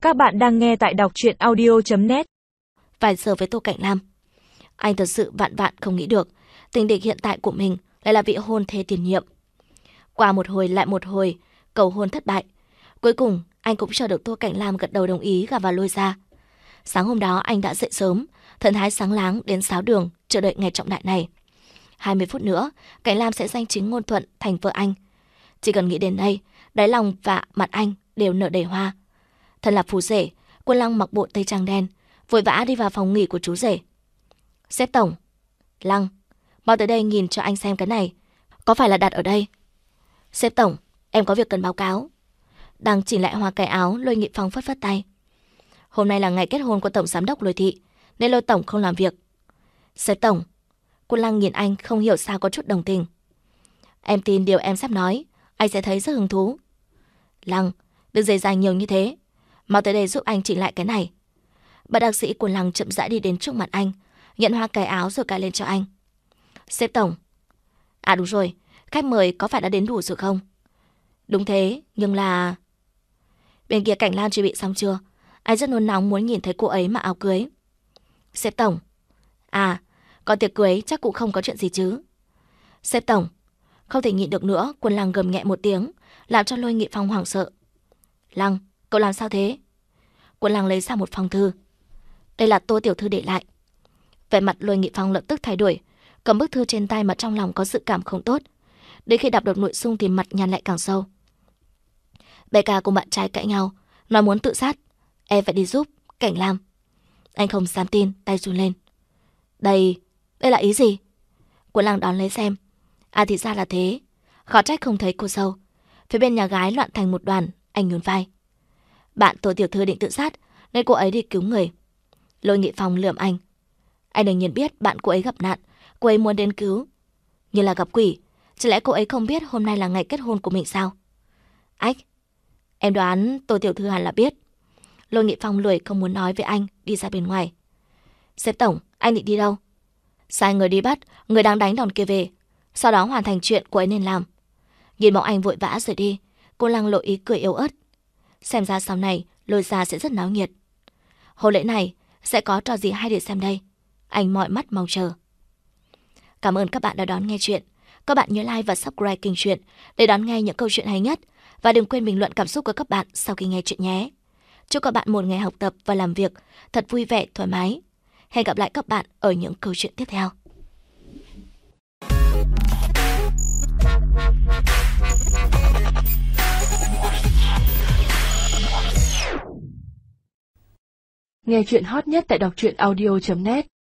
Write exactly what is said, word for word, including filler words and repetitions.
Các bạn đang nghe tại đọc truyện audio chấm net. Vài giờ với Tô Cảnh Lam. Anh thật sự vạn vạn không nghĩ được tình địch hiện tại của mình lại là vị hôn thê tiền nhiệm. Qua một hồi lại một hồi cầu hôn thất bại, cuối cùng anh cũng chờ được Tô Cảnh Lam gật đầu đồng ý gả vào Lôi gia. Sáng hôm đó anh đã dậy sớm, thần thái sáng láng đến Sáo Đường chờ đợi ngày trọng đại này. hai mươi phút nữa, Cảnh Lam sẽ danh chính ngôn thuận thành vợ anh. Chỉ cần nghĩ đến đây, đáy lòng và mặt anh đều nở đầy hoa. Thật là phù rể, Quân Lăng mặc bộ tây trang đen, vội vã đi vào phòng nghỉ của chú rể. Sếp tổng. Lăng, mau tới đây nhìn cho anh xem cái này, có phải là đặt ở đây? Sếp tổng, em có việc cần báo cáo. Đang chỉnh lại hoa cài áo, Lôi Nghị Phong phất phất tay. Hôm nay là ngày kết hôn của tổng giám đốc Lôi thị, nên Lôi tổng không làm việc. Sếp tổng. Quân Lăng nhìn anh không hiểu sao có chút đồng tình. Em tin điều em sắp nói, anh sẽ thấy rất hứng thú. Lăng, đừng dày dàng nhiều như thế, mau tới đây giúp anh chỉnh lại cái này. Bất đắc sĩ Quân Lăng chậm rãi đi đến trước mặt anh, nhận hoa cài áo rồi cài lên cho anh. Sếp tổng. À đúng rồi, khách mời có phải đã đến đủ rồi không? Đúng thế, nhưng là... Bên kia Cảnh Lam chuẩn bị xong chưa? Anh rất nôn nóng muốn nhìn thấy cô ấy mặc áo cưới. Sếp tổng. À, còn tiệc cưới chắc cũng không có chuyện gì chứ? Sếp tổng. Không thể nhịn được nữa, Quân Lăng gầm nhẹ một tiếng, làm cho Lôi Nghị Phong hoảng sợ. Lăng, cậu làm sao thế? Quân Lăng lấy ra một phong thư. Đây là Tô tiểu thư để lại. Vẻ mặt Lôi Nghị Phong lập tức thay đổi, cầm bức thư trên tay mà trong lòng có dự cảm không tốt. Đến khi đọc được nội dung thì mặt nhăn lại càng sâu. Bé ca cùng bạn trai cãi nhau, nói muốn tự sát, em phải đi giúp. Cảnh Lam. Anh không dám tin, tay run lên. Đây, đây là ý gì? Quân Lăng đón lấy xem. À thì ra là thế, khó trách không thấy cô dâu. Phía bên nhà gái loạn thành một đoàn. Anh nhún vai. Bạn Tô tiểu thư định tự sát nên cô ấy đi cứu người. Lôi Nghị Phong lườm anh. Anh đương nhiên biết bạn cô ấy gặp nạn, cô ấy muốn đến cứu. Như là gặp quỷ, chẳng lẽ cô ấy không biết hôm nay là ngày kết hôn của mình sao? Ách, em đoán Tô tiểu thư hẳn là biết. Lôi Nghị Phong lười không muốn nói với anh, đi ra bên ngoài. Sếp tổng, anh định đi đâu? Sai người đi bắt người đang đánh đòn kia về, sau đó hoàn thành chuyện cô ấy nên làm. Nhìn bóng anh vội vã rời đi, cô Lăng lộ ý cười yếu ớt. Xem ra sau này Lôi gia sẽ rất náo nhiệt. Hôn lễ này sẽ có trò gì hay để xem đây? Anh mọi mắt mong chờ. Cảm ơn các bạn đã đón nghe chuyện. Các bạn nhớ like và subscribe kênh Chuyện để đón nghe những câu chuyện hay nhất. Và đừng quên bình luận cảm xúc của các bạn sau khi nghe chuyện nhé. Chúc các bạn một ngày học tập và làm việc thật vui vẻ, thoải mái. Hẹn gặp lại các bạn ở những câu chuyện tiếp theo. Nghe chuyện hot nhất tại đọc truyện audio chấm net.